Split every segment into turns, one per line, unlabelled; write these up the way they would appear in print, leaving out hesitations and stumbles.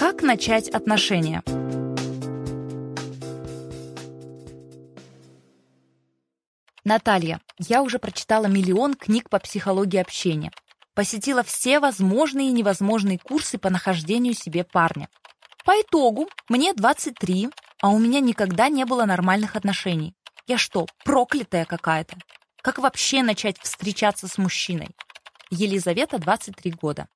Как начать отношения? Наталья, я уже прочитала миллион книг по психологии общения. Посетила все возможные и невозможные курсы по нахождению себе парня. По итогу мне 23, а у меня никогда не было нормальных отношений. Я что, проклятая какая-то? Как вообще начать встречаться с мужчиной? Елизавета, 23 года.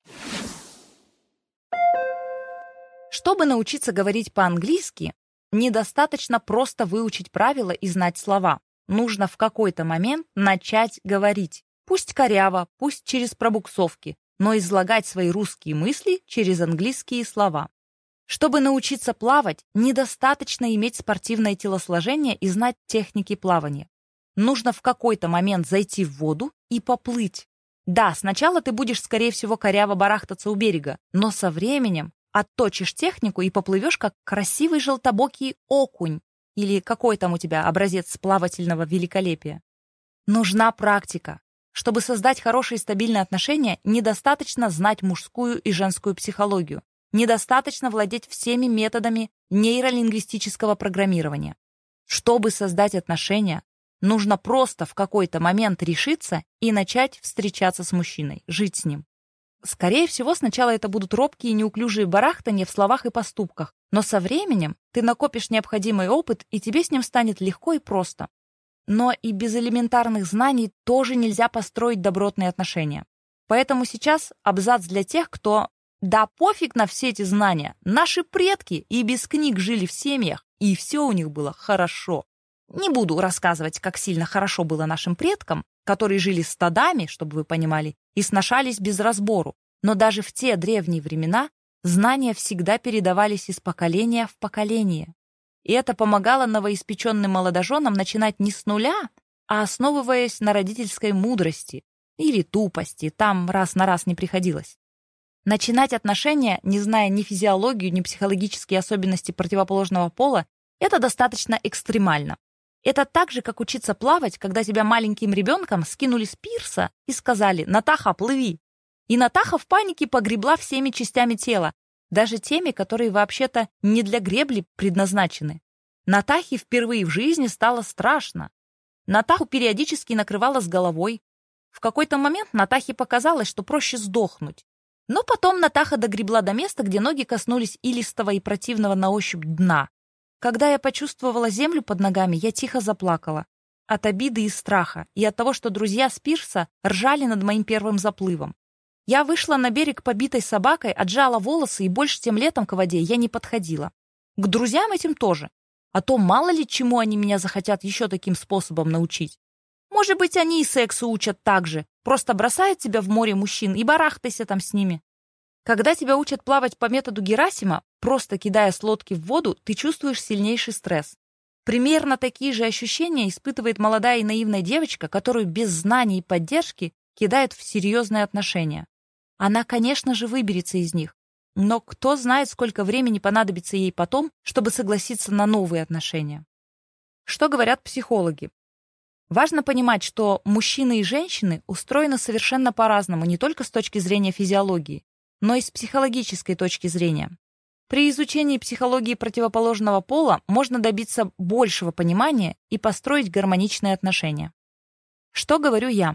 Чтобы научиться говорить по-английски, недостаточно просто выучить правила и знать слова. Нужно в какой-то момент начать говорить. Пусть коряво, пусть через пробуксовки, но излагать свои русские мысли через английские слова. Чтобы научиться плавать, недостаточно иметь спортивное телосложение и знать техники плавания. Нужно в какой-то момент зайти в воду и поплыть. Да, сначала ты будешь, скорее всего, коряво барахтаться у берега, но со временем отточишь технику и поплывешь, как красивый желтобокий окунь или какой там у тебя образец плавательного великолепия. Нужна практика. Чтобы создать хорошие и стабильные отношения, недостаточно знать мужскую и женскую психологию. Недостаточно владеть всеми методами нейролингвистического программирования. Чтобы создать отношения, нужно просто в какой-то момент решиться и начать встречаться с мужчиной, жить с ним. Скорее всего, сначала это будут робкие и неуклюжие барахтания в словах и поступках, но со временем ты накопишь необходимый опыт, и тебе с ним станет легко и просто. Но и без элементарных знаний тоже нельзя построить добротные отношения. Поэтому сейчас абзац для тех, кто «да пофиг на все эти знания, наши предки и без книг жили в семьях, и все у них было хорошо». Не буду рассказывать, как сильно хорошо было нашим предкам, которые жили стадами, чтобы вы понимали, и сношались без разбору. Но даже в те древние времена знания всегда передавались из поколения в поколение. И это помогало новоиспеченным молодоженам начинать не с нуля, а основываясь на родительской мудрости или тупости, там раз на раз не приходилось. Начинать отношения, не зная ни физиологию, ни психологические особенности противоположного пола, это достаточно экстремально. Это так же, как учиться плавать, когда тебя маленьким ребенком скинули с пирса и сказали «Натаха, плыви!». И Натаха в панике погребла всеми частями тела, даже теми, которые вообще-то не для гребли предназначены. Натахе впервые в жизни стало страшно. Натаху периодически накрывало с головой. В какой-то момент Натахе показалось, что проще сдохнуть. Но потом Натаха догребла до места, где ноги коснулись илистого и противного на ощупь дна. Когда я почувствовала землю под ногами, я тихо заплакала. От обиды и страха, и от того, что друзья с пирса ржали над моим первым заплывом. Я вышла на берег побитой собакой, отжала волосы, и больше тем летом к воде я не подходила. К друзьям этим тоже. А то мало ли чему они меня захотят еще таким способом научить. Может быть, они и сексу учат так же. Просто бросают тебя в море мужчин и барахтайся там с ними. Когда тебя учат плавать по методу Герасима, просто кидая с лодки в воду, ты чувствуешь сильнейший стресс. Примерно такие же ощущения испытывает молодая и наивная девочка, которую без знаний и поддержки кидают в серьезные отношения. Она, конечно же, выберется из них, но кто знает, сколько времени понадобится ей потом, чтобы согласиться на новые отношения. Что говорят психологи? Важно понимать, что мужчины и женщины устроены совершенно по-разному не только с точки зрения физиологии, но и с психологической точки зрения. При изучении психологии противоположного пола можно добиться большего понимания и построить гармоничные отношения. Что говорю я?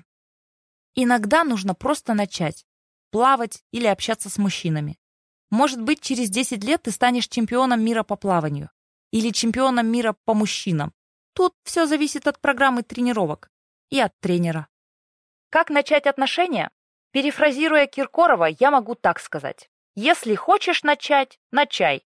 Иногда нужно просто начать плавать или общаться с мужчинами. Может быть, через 10 лет ты станешь чемпионом мира по плаванию или чемпионом мира по мужчинам. Тут все зависит от программы тренировок и от тренера. Как начать отношения? Перефразируя Киркорова, я могу так сказать. Если хочешь начать, начай.